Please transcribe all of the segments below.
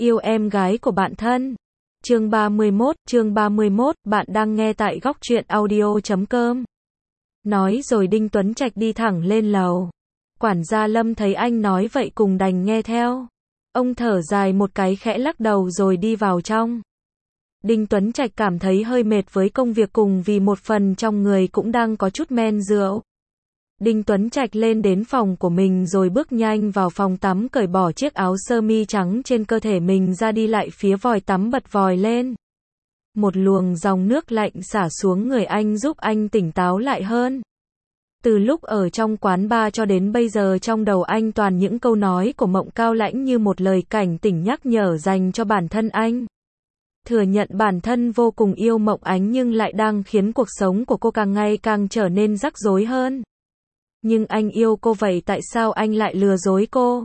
Yêu em gái của bạn thân. Chương 31, bạn đang nghe tại góc truyện audio.com. Nói rồi Đinh Tuấn Trạch đi thẳng lên lầu. Quản gia Lâm thấy anh nói vậy cùng đành nghe theo. Ông thở dài một cái khẽ lắc đầu rồi đi vào trong. Đinh Tuấn Trạch cảm thấy hơi mệt với công việc cùng vì một phần trong người cũng đang có chút men rượu. Đinh Tuấn Trạch lên đến phòng của mình rồi bước nhanh vào phòng tắm, cởi bỏ chiếc áo sơ mi trắng trên cơ thể mình ra, đi lại phía vòi tắm bật vòi lên. Một luồng dòng nước lạnh xả xuống người anh giúp anh tỉnh táo lại hơn. Từ lúc ở trong quán bar cho đến bây giờ trong đầu anh toàn những câu nói của Mộng Cao Lãnh như một lời cảnh tỉnh nhắc nhở dành cho bản thân anh. Thừa nhận bản thân vô cùng yêu Mộng Ánh nhưng lại đang khiến cuộc sống của cô càng ngày càng trở nên rắc rối hơn. Nhưng anh yêu cô, vậy tại sao anh lại lừa dối cô?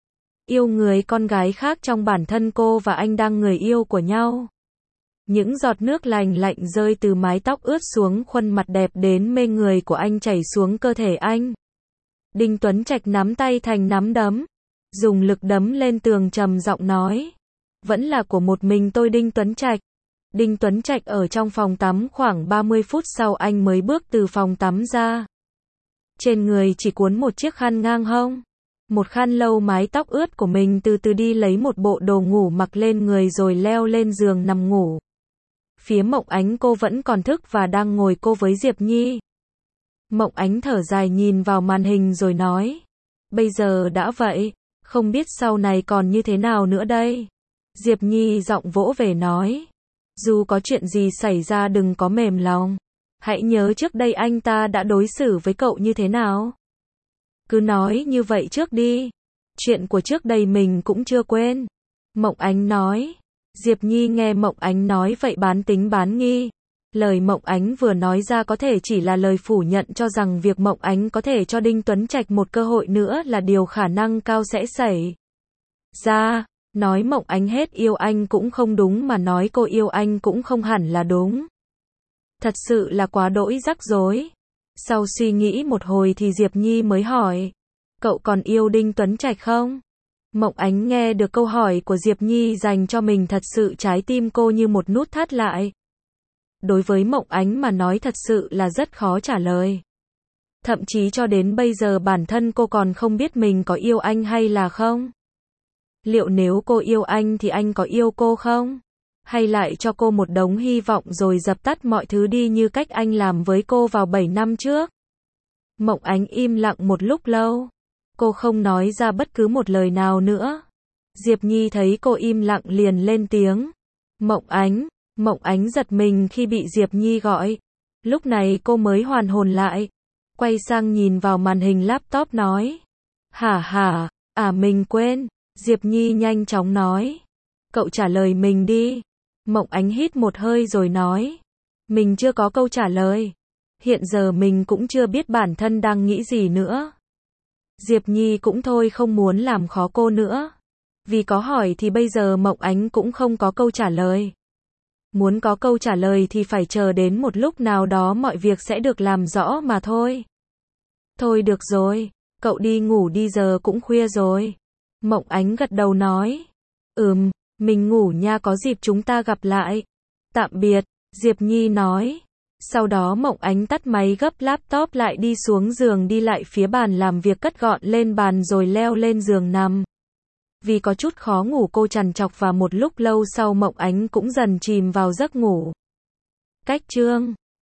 Yêu người con gái khác trong bản thân cô và anh đang người yêu của nhau. Những giọt nước lành lạnh rơi từ mái tóc ướt xuống khuôn mặt đẹp đến mê người của anh, chảy xuống cơ thể anh. Đinh Tuấn Trạch nắm tay thành nắm đấm, dùng lực đấm lên tường, trầm giọng nói: "Vẫn là của một mình tôi Đinh Tuấn Trạch." Đinh Tuấn Trạch ở trong phòng tắm khoảng 30 phút sau anh mới bước từ phòng tắm ra. Trên người chỉ cuốn một chiếc khăn ngang hông. Một khăn lau mái tóc ướt của mình, từ từ đi lấy một bộ đồ ngủ mặc lên người rồi leo lên giường nằm ngủ. Phía Mộng Ánh, cô vẫn còn thức và đang ngồi cô với Diệp Nhi. Mộng Ánh thở dài nhìn vào màn hình rồi nói: "Bây giờ đã vậy, không biết sau này còn như thế nào nữa đây." Diệp Nhi giọng vỗ về nói: "Dù có chuyện gì xảy ra đừng có mềm lòng. Hãy nhớ trước đây anh ta đã đối xử với cậu như thế nào. Cứ nói như vậy trước đi. Chuyện của trước đây mình cũng chưa quên." Mộng Ánh nói. Diệp Nhi nghe Mộng Ánh nói vậy bán tính bán nghi. Lời Mộng Ánh vừa nói ra có thể chỉ là lời phủ nhận, cho rằng việc Mộng Ánh có thể cho Đinh Tuấn Trạch một cơ hội nữa là điều khả năng cao sẽ xảy ra. Nói Mộng Ánh hết yêu anh cũng không đúng, mà nói cô yêu anh cũng không hẳn là đúng. Thật sự là quá đỗi rắc rối. Sau suy nghĩ một hồi thì Diệp Nhi mới hỏi: "Cậu còn yêu Đinh Tuấn Trạch không?" Mộng Ánh nghe được câu hỏi của Diệp Nhi dành cho mình, thật sự trái tim cô như một nút thắt lại. Đối với Mộng Ánh mà nói thật sự là rất khó trả lời. Thậm chí cho đến bây giờ bản thân cô còn không biết mình có yêu anh hay là không. Liệu nếu cô yêu anh thì anh có yêu cô không? Hay lại cho cô một đống hy vọng rồi dập tắt mọi thứ đi như cách anh làm với cô vào 7 năm trước? Mộng Ánh im lặng một lúc lâu. Cô không nói ra bất cứ một lời nào nữa. Diệp Nhi thấy cô im lặng liền lên tiếng: "Mộng Ánh." Mộng Ánh giật mình khi bị Diệp Nhi gọi. Lúc này cô mới hoàn hồn lại. Quay sang nhìn vào màn hình laptop nói: Hả, mình quên." Diệp Nhi nhanh chóng nói: "Cậu trả lời mình đi." Mộng Ánh hít một hơi rồi nói: "Mình chưa có câu trả lời. Hiện giờ mình cũng chưa biết bản thân đang nghĩ gì nữa." Diệp Nhi cũng thôi không muốn làm khó cô nữa. Vì có hỏi thì bây giờ Mộng Ánh cũng không có câu trả lời. Muốn có câu trả lời thì phải chờ đến một lúc nào đó mọi việc sẽ được làm rõ mà thôi. "Thôi được rồi, cậu đi ngủ đi, giờ cũng khuya rồi." Mộng Ánh gật đầu nói: Mình ngủ nha, có dịp chúng ta gặp lại." "Tạm biệt." Diệp Nhi nói. Sau đó Mộng Ánh tắt máy, gấp laptop lại, đi xuống giường, đi lại phía bàn làm việc, cất gọn lên bàn rồi leo lên giường nằm. Vì có chút khó ngủ cô trằn trọc và một lúc lâu sau Mộng Ánh cũng dần chìm vào giấc ngủ. Cách chương